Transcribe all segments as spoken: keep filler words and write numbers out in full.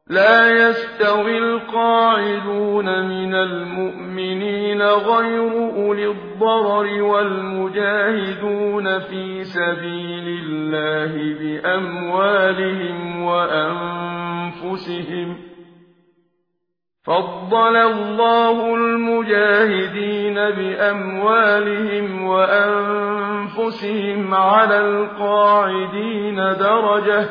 لا يستوي القاعدون من المؤمنين غير أولي الضرر والمجاهدون في سبيل الله بأموالهم وأنفسهم. فضل الله المجاهدين بأموالهم وأنفسهم على القاعدين درجة،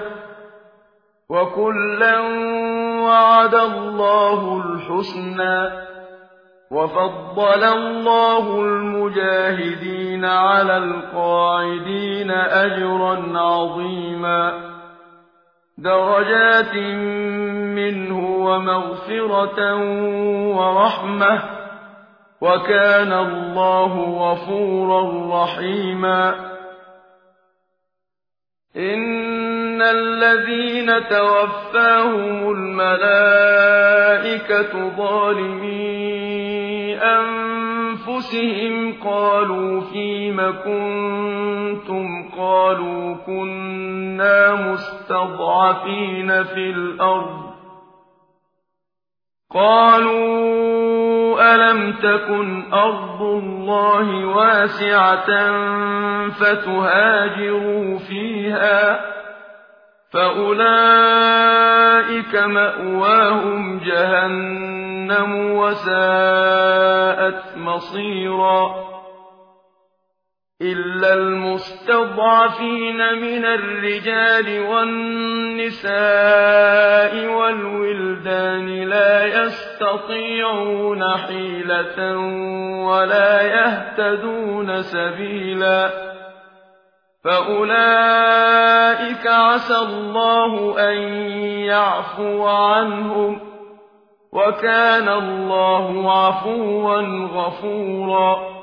وكلا وعد الله الحسنى، وفضل الله المجاهدين على القاعدين أجرا عظيما، درجات منه ومغفرة ورحمة، وكان الله غفورا رحيما. إن الذين توفاهم الملائكة ظالمي أنفسهم قالوا فيم كنتم قالوا كنا مستضعفين في الأرض قالوا ألم تكن أرض الله واسعة فتهاجروا فيها فأولئك مأواهم جهنم وساءت مصيرا. إلا المستضعفين من الرجال والنساء والولدان لا يستطيعون حيلة ولا يهتدون سبيلا، فأولئك عسى الله أن يعفو عنهم، وكان الله عفوا غفورا.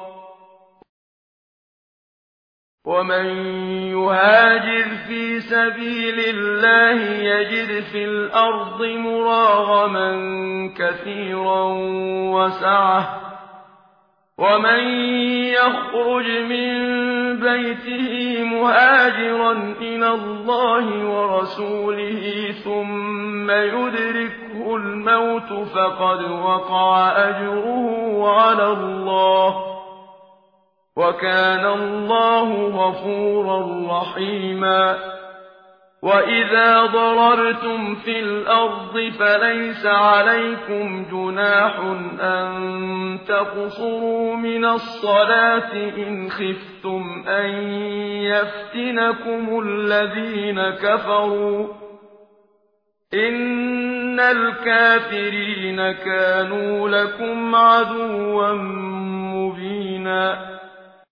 ومن يهاجر في سبيل الله يجد في الأرض مراغما كثيرا وسعة، ومن يخرج من بيته مهاجرا إلى الله ورسوله ثم يدركه الموت فقد وقع أجره على الله، وكان الله غفورا رحيما. وإذا ضررتم في الأرض فليس عليكم جناح أن تقصروا من الصلاة إن خفتم أن يفتنكم الذين كفروا، إن الكافرين كانوا لكم عدوا مبينا.